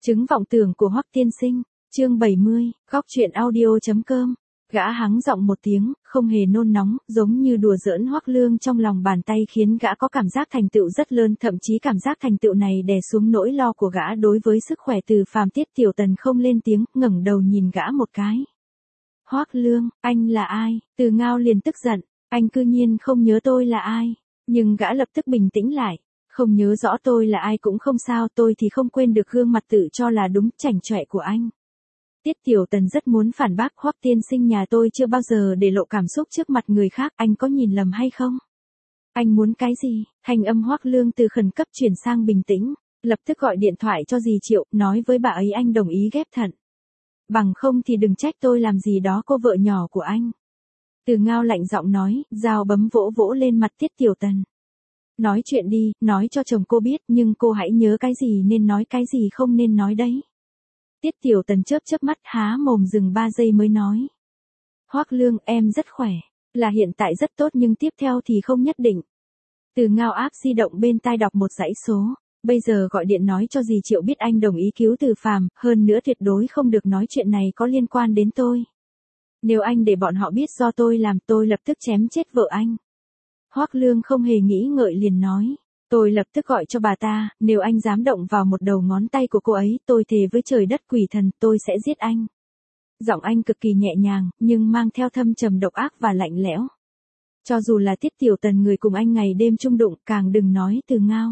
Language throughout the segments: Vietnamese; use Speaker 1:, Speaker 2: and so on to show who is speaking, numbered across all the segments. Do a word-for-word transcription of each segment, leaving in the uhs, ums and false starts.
Speaker 1: Chứng vọng tưởng của Hoắc tiên sinh, chương bảy mươi, góc truyện audio.com. Gã hắng giọng một tiếng, không hề nôn nóng, giống như đùa giỡn Hoắc Lương trong lòng bàn tay khiến gã có cảm giác thành tựu rất lớn, thậm chí cảm giác thành tựu này đè xuống nỗi lo của gã đối với sức khỏe Từ Phàm. Tiết Tiểu Tần không lên tiếng, ngẩng đầu nhìn gã một cái. Hoắc Lương, anh là ai? Từ Ngao liền tức giận, anh cư nhiên không nhớ tôi là ai. Nhưng gã lập tức bình tĩnh lại. Không nhớ rõ tôi là ai cũng không sao, tôi thì không quên được gương mặt tự cho là đúng chảnh chọe của anh. Tiết Tiểu Tần rất muốn phản bác, Hoắc tiên sinh nhà tôi chưa bao giờ để lộ cảm xúc trước mặt người khác, anh có nhìn lầm hay không? Anh muốn cái gì? Thanh âm Hoắc Lương từ khẩn cấp chuyển sang bình tĩnh, lập tức gọi điện thoại cho dì Triệu, nói với bà ấy anh đồng ý ghép thận. Bằng không thì đừng trách tôi làm gì đó cô vợ nhỏ của anh. Từ Ngao lạnh giọng nói, dao bấm vỗ vỗ lên mặt Tiết Tiểu Tần. Nói chuyện đi, nói cho chồng cô biết, nhưng cô hãy nhớ cái gì nên nói, cái gì không nên nói đấy. Tiết Tiểu Tần chớp chớp mắt, há mồm dừng ba giây mới nói. Hoắc Lương, em rất khỏe, là hiện tại rất tốt nhưng tiếp theo thì không nhất định. Từ Ngao áp di động bên tai đọc một dãy số, bây giờ gọi điện nói cho dì Triệu biết anh đồng ý cứu Từ Phàm, hơn nữa tuyệt đối không được nói chuyện này có liên quan đến tôi. Nếu anh để bọn họ biết do tôi làm, tôi lập tức chém chết vợ anh. Hoắc Lương không hề nghĩ ngợi liền nói, tôi lập tức gọi cho bà ta, nếu anh dám động vào một đầu ngón tay của cô ấy, tôi thề với trời đất quỷ thần, tôi sẽ giết anh. Giọng anh cực kỳ nhẹ nhàng, nhưng mang theo thâm trầm độc ác và lạnh lẽo. Cho dù là Tiết Tiểu Tần người cùng anh ngày đêm chung đụng, càng đừng nói Từ Ngao.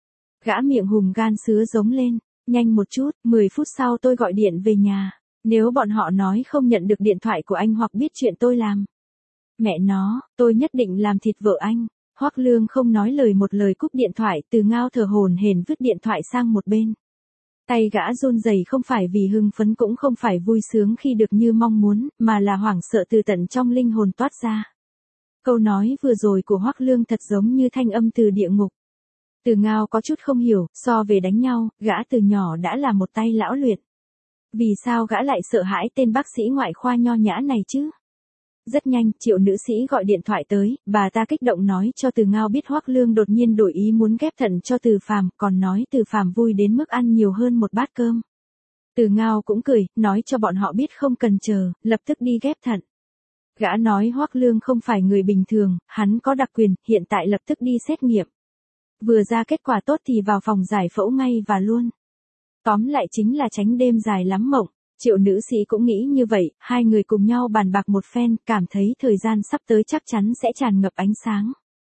Speaker 1: Gã miệng hùm gan sứa giống lên, nhanh một chút, mười phút sau tôi gọi điện về nhà, nếu bọn họ nói không nhận được điện thoại của anh hoặc biết chuyện tôi làm. Mẹ nó, tôi nhất định làm thịt vợ anh. Hoắc Lương không nói lời một lời cúp điện thoại, Từ Ngao thở hổn hển vứt điện thoại sang một bên. Tay gã run rẩy không phải vì hưng phấn cũng không phải vui sướng khi được như mong muốn, mà là hoảng sợ từ tận trong linh hồn toát ra. Câu nói vừa rồi của Hoắc Lương thật giống như thanh âm từ địa ngục. Từ Ngao có chút không hiểu, so về đánh nhau, gã từ nhỏ đã là một tay lão luyện. Vì sao gã lại sợ hãi tên bác sĩ ngoại khoa nho nhã này chứ? Rất nhanh, Triệu nữ sĩ gọi điện thoại tới, bà ta kích động nói cho Từ Ngao biết Hoắc Lương đột nhiên đổi ý muốn ghép thận cho Từ Phàm, còn nói Từ Phàm vui đến mức ăn nhiều hơn một bát cơm. Từ Ngao cũng cười, nói cho bọn họ biết không cần chờ, lập tức đi ghép thận. Gã nói Hoắc Lương không phải người bình thường, hắn có đặc quyền, hiện tại lập tức đi xét nghiệm. Vừa ra kết quả tốt thì vào phòng giải phẫu ngay và luôn. Tóm lại chính là tránh đêm dài lắm mộng. Triệu nữ sĩ cũng nghĩ như vậy, hai người cùng nhau bàn bạc một phen, cảm thấy thời gian sắp tới chắc chắn sẽ tràn ngập ánh sáng.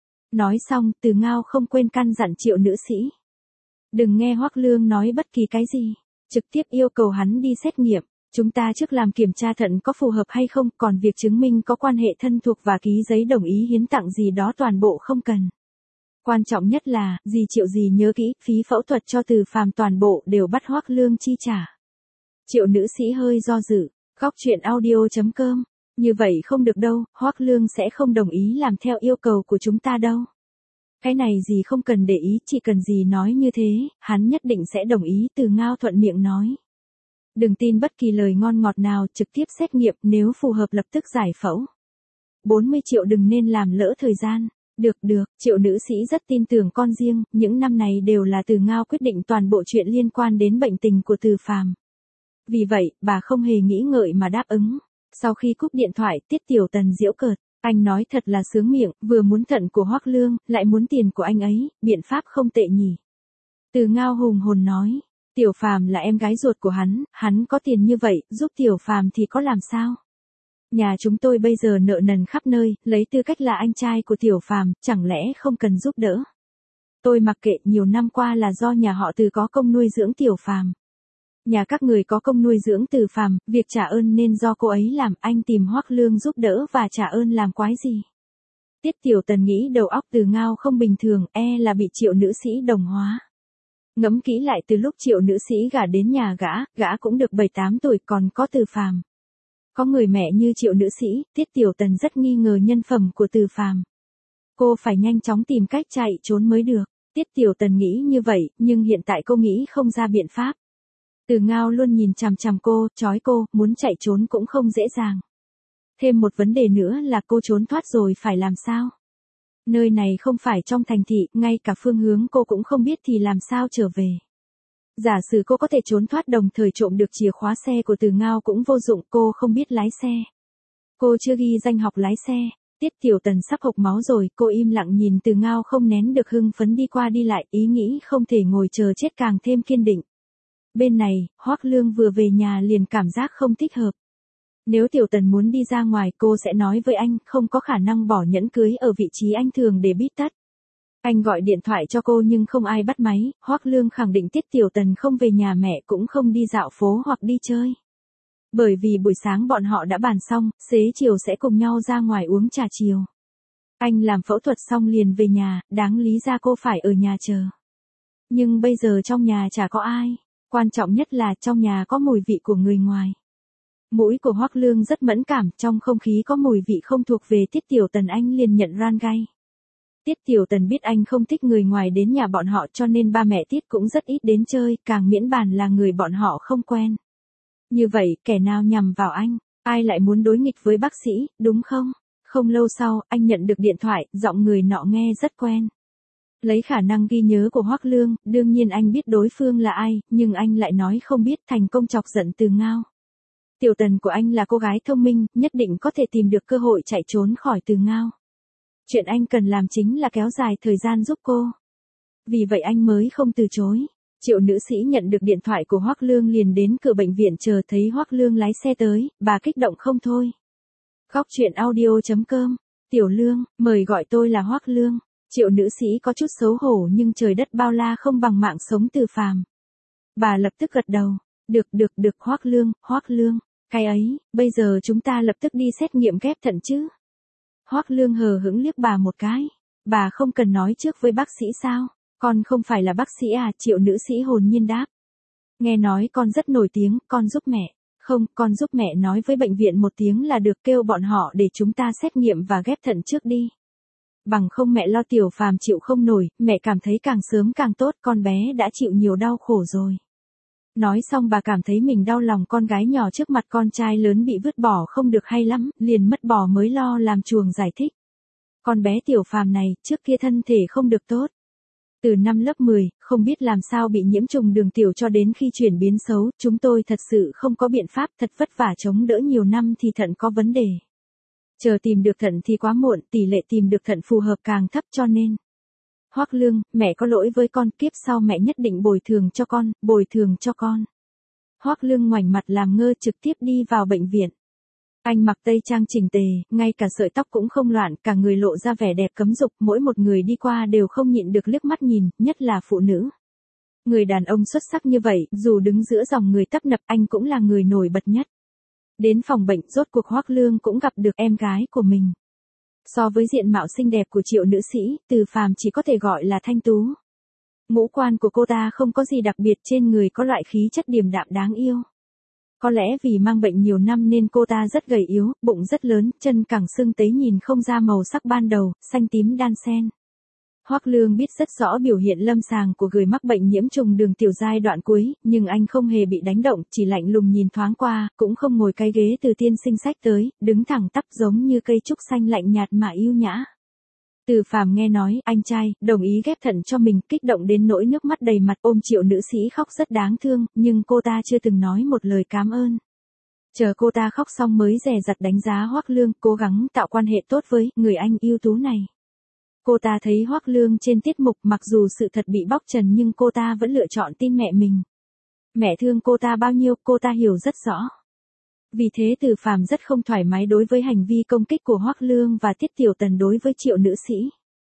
Speaker 1: Nói xong, Từ Ngao không quên căn dặn Triệu nữ sĩ. Đừng nghe Hoắc Lương nói bất kỳ cái gì, trực tiếp yêu cầu hắn đi xét nghiệm. Chúng ta trước làm kiểm tra thận có phù hợp hay không, còn việc chứng minh có quan hệ thân thuộc và ký giấy đồng ý hiến tặng gì đó toàn bộ không cần. Quan trọng nhất là, dì Triệu dì nhớ kỹ, phí phẫu thuật cho Từ Phàm toàn bộ đều bắt Hoắc Lương chi trả. Triệu nữ sĩ hơi do dự, góc truyện audio.com, như vậy không được đâu, Hoắc Lương sẽ không đồng ý làm theo yêu cầu của chúng ta đâu. Cái này dì không cần để ý, chỉ cần dì nói như thế, hắn nhất định sẽ đồng ý. Từ Ngao thuận miệng nói. Đừng tin bất kỳ lời ngon ngọt nào, trực tiếp xét nghiệm, nếu phù hợp lập tức giải phẫu. bốn mươi triệu đừng nên làm lỡ thời gian. Được được, Triệu nữ sĩ rất tin tưởng con riêng, những năm này đều là Từ Ngao quyết định toàn bộ chuyện liên quan đến bệnh tình của Từ Phàm. Vì vậy, bà không hề nghĩ ngợi mà đáp ứng. Sau khi cúp điện thoại, Tiết Tiểu Tần giễu cợt, anh nói thật là sướng miệng, vừa muốn thận của Hoắc Lương, lại muốn tiền của anh ấy, biện pháp không tệ nhỉ. Từ Ngao hùng hồn nói, Tiểu Phàm là em gái ruột của hắn, hắn có tiền như vậy, giúp Tiểu Phàm thì có làm sao? Nhà chúng tôi bây giờ nợ nần khắp nơi, lấy tư cách là anh trai của Tiểu Phàm, chẳng lẽ không cần giúp đỡ? Tôi mặc kệ, nhiều năm qua là do nhà họ Từ có công nuôi dưỡng Tiểu Phàm. Nhà các người có công nuôi dưỡng Từ Phàm, việc trả ơn nên do cô ấy làm, anh tìm Hoắc Lương giúp đỡ và trả ơn làm quái gì? Tiết Tiểu Tần nghĩ đầu óc Từ Ngao không bình thường, e là bị Triệu nữ sĩ đồng hóa. Ngẫm kỹ lại, từ lúc Triệu nữ sĩ gả đến nhà gã, gã cũng được bảy tám tuổi, còn có Từ Phàm. Có người mẹ như Triệu nữ sĩ, Tiết Tiểu Tần rất nghi ngờ nhân phẩm của Từ Phàm. Cô phải nhanh chóng tìm cách chạy trốn mới được. Tiết Tiểu Tần nghĩ như vậy, nhưng hiện tại cô nghĩ không ra biện pháp. Từ Ngao luôn nhìn chằm chằm cô, trói cô, muốn chạy trốn cũng không dễ dàng. Thêm một vấn đề nữa là cô trốn thoát rồi phải làm sao? Nơi này không phải trong thành thị, ngay cả phương hướng cô cũng không biết thì làm sao trở về. Giả sử cô có thể trốn thoát đồng thời trộm được chìa khóa xe của Từ Ngao cũng vô dụng, cô không biết lái xe. Cô chưa ghi danh học lái xe. Tiết Tiểu Tần sắp hộc máu rồi, cô im lặng nhìn Từ Ngao không nén được hưng phấn đi qua đi lại, ý nghĩ không thể ngồi chờ chết càng thêm kiên định. Bên này, Hoắc Lương vừa về nhà liền cảm giác không thích hợp. Nếu Tiểu Tần muốn đi ra ngoài cô sẽ nói với anh, không có khả năng bỏ nhẫn cưới ở vị trí anh thường để bít tắt. Anh gọi điện thoại cho cô nhưng không ai bắt máy, Hoắc Lương khẳng định Tiết Tiểu Tần không về nhà mẹ cũng không đi dạo phố hoặc đi chơi. Bởi vì buổi sáng bọn họ đã bàn xong, xế chiều sẽ cùng nhau ra ngoài uống trà chiều. Anh làm phẫu thuật xong liền về nhà, đáng lý ra cô phải ở nhà chờ. Nhưng bây giờ trong nhà chả có ai, quan trọng nhất là trong nhà có mùi vị của người ngoài. Mũi của Hoắc Lương rất mẫn cảm, trong không khí có mùi vị không thuộc về Tiết Tiểu Tần anh liền nhận ran gay. Tiết Tiểu Tần biết anh không thích người ngoài đến nhà bọn họ cho nên ba mẹ Tiết cũng rất ít đến chơi, càng miễn bàn là người bọn họ không quen. Như vậy, kẻ nào nhằm vào anh, ai lại muốn đối nghịch với bác sĩ, đúng không? Không lâu sau, anh nhận được điện thoại, giọng người nọ nghe rất quen. Lấy khả năng ghi nhớ của Hoắc Lương, đương nhiên anh biết đối phương là ai, nhưng anh lại nói không biết, thành công chọc giận Từ Ngao. Tiểu Tần của anh là cô gái thông minh, nhất định có thể tìm được cơ hội chạy trốn khỏi Từ Ngao. Chuyện anh cần làm chính là kéo dài thời gian giúp cô. Vì vậy anh mới không từ chối. Triệu nữ sĩ nhận được điện thoại của Hoắc Lương liền đến cửa bệnh viện chờ thấy Hoắc Lương lái xe tới, bà kích động không thôi. Góc truyện audio chấm com, Tiểu Lương, mời gọi tôi là Hoắc Lương. Triệu nữ sĩ có chút xấu hổ nhưng trời đất bao la không bằng mạng sống Từ Phàm. Bà lập tức gật đầu, được được được Hoắc Lương, Hoắc Lương, cái ấy, bây giờ chúng ta lập tức đi xét nghiệm ghép thận chứ. Hoắc Lương hờ hững liếc bà một cái, bà không cần nói trước với bác sĩ sao? Con không phải là bác sĩ à? Triệu nữ sĩ hồn nhiên đáp. Nghe nói con rất nổi tiếng, con giúp mẹ. Không, con giúp mẹ nói với bệnh viện một tiếng là được, kêu bọn họ để chúng ta xét nghiệm và ghép thận trước đi. Bằng không mẹ lo Tiểu Phàm chịu không nổi, mẹ cảm thấy càng sớm càng tốt, con bé đã chịu nhiều đau khổ rồi. Nói xong bà cảm thấy mình đau lòng con gái nhỏ trước mặt con trai lớn bị vứt bỏ không được hay lắm, liền mất bỏ mới lo làm chuồng giải thích. Con bé Tiểu Phàm này, trước kia thân thể không được tốt. Từ năm lớp mười, không biết làm sao bị nhiễm trùng đường tiểu cho đến khi chuyển biến xấu, chúng tôi thật sự không có biện pháp, thật vất vả chống đỡ nhiều năm thì thận có vấn đề. Chờ tìm được thận thì quá muộn, tỷ lệ tìm được thận phù hợp càng thấp cho nên. Hoắc Lương, mẹ có lỗi với con, kiếp sau mẹ nhất định bồi thường cho con, bồi thường cho con. Hoắc Lương ngoảnh mặt làm ngơ trực tiếp đi vào bệnh viện. Anh mặc tây trang chỉnh tề, ngay cả sợi tóc cũng không loạn, cả người lộ ra vẻ đẹp cấm dục, mỗi một người đi qua đều không nhịn được liếc mắt nhìn, nhất là phụ nữ. Người đàn ông xuất sắc như vậy, dù đứng giữa dòng người tấp nập anh cũng là người nổi bật nhất. Đến phòng bệnh, rốt cuộc Hoắc Lương cũng gặp được em gái của mình. So với diện mạo xinh đẹp của Triệu nữ sĩ, Từ Phàm chỉ có thể gọi là thanh tú. Ngũ quan của cô ta không có gì đặc biệt, trên người có loại khí chất điềm đạm đáng yêu. Có lẽ vì mang bệnh nhiều năm nên cô ta rất gầy yếu, bụng rất lớn, chân cẳng sưng tấy nhìn không ra màu sắc ban đầu, xanh tím đan xen. Hoắc Lương biết rất rõ biểu hiện lâm sàng của người mắc bệnh nhiễm trùng đường tiểu giai đoạn cuối, nhưng anh không hề bị đánh động, chỉ lạnh lùng nhìn thoáng qua, cũng không ngồi cái ghế từ tiên sinh sách tới, đứng thẳng tắp giống như cây trúc xanh lạnh nhạt mà yêu nhã. Từ Phàm nghe nói, anh trai, đồng ý ghép thận cho mình, kích động đến nỗi nước mắt đầy mặt, ôm Triệu nữ sĩ khóc rất đáng thương, nhưng cô ta chưa từng nói một lời cảm ơn. Chờ cô ta khóc xong mới dè dặt đánh giá Hoắc Lương, cố gắng tạo quan hệ tốt với người anh ưu tú này. Cô ta thấy Hoắc Lương trên tiết mục, mặc dù sự thật bị bóc trần nhưng cô ta vẫn lựa chọn tin mẹ mình. Mẹ thương cô ta bao nhiêu, cô ta hiểu rất rõ. Vì thế Từ Phàm rất không thoải mái đối với hành vi công kích của Hoắc Lương và Tiết Tiểu Tần đối với Triệu nữ sĩ.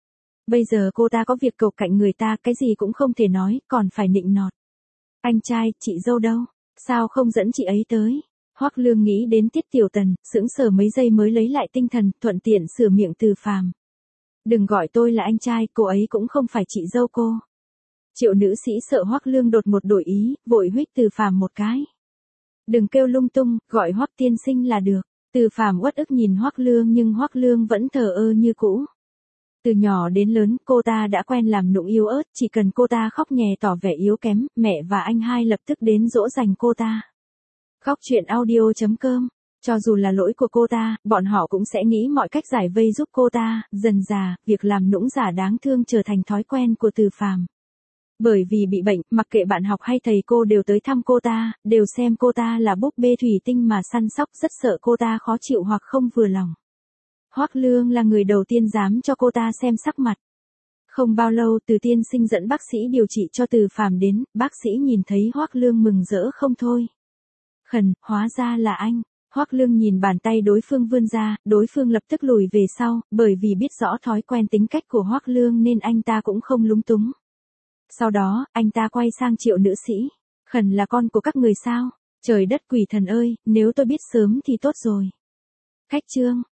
Speaker 1: Bây giờ cô ta có việc cầu cạnh người ta, cái gì cũng không thể nói, còn phải nịnh nọt. Anh trai, chị dâu đâu? Sao không dẫn chị ấy tới? Hoắc Lương nghĩ đến Tiết Tiểu Tần, sững sờ mấy giây mới lấy lại tinh thần, thuận tiện sửa miệng Từ Phàm. Đừng gọi tôi là anh trai, cô ấy cũng không phải chị dâu cô. Triệu nữ sĩ sợ Hoắc Lương đột ngột đổi ý, vội huých Từ Phàm một cái. Đừng kêu lung tung, gọi Hoắc tiên sinh là được. Từ Phàm uất ức nhìn Hoắc Lương nhưng Hoắc Lương vẫn thờ ơ như cũ. Từ nhỏ đến lớn, cô ta đã quen làm nũng yếu ớt, chỉ cần cô ta khóc nhè tỏ vẻ yếu kém, mẹ và anh hai lập tức đến dỗ dành cô ta. Góc truyện audio chấm com, cho dù là lỗi của cô ta, bọn họ cũng sẽ nghĩ mọi cách giải vây giúp cô ta, dần dà, việc làm nũng giả đáng thương trở thành thói quen của Từ Phàm. Bởi vì bị bệnh, mặc kệ bạn học hay thầy cô đều tới thăm cô ta, đều xem cô ta là búp bê thủy tinh mà săn sóc, rất sợ cô ta khó chịu hoặc không vừa lòng. Hoắc Lương là người đầu tiên dám cho cô ta xem sắc mặt. Không bao lâu Từ tiên sinh dẫn bác sĩ điều trị cho Từ Phàm đến, bác sĩ nhìn thấy Hoắc Lương mừng rỡ không thôi. Khẩn, hóa ra là anh. Hoắc Lương nhìn bàn tay đối phương vươn ra, đối phương lập tức lùi về sau, bởi vì biết rõ thói quen tính cách của Hoắc Lương nên anh ta cũng không lúng túng. Sau đó, anh ta quay sang Triệu nữ sĩ. Khẩn là con của các người sao? Trời đất quỷ thần ơi, nếu tôi biết sớm thì tốt rồi. Khách trương.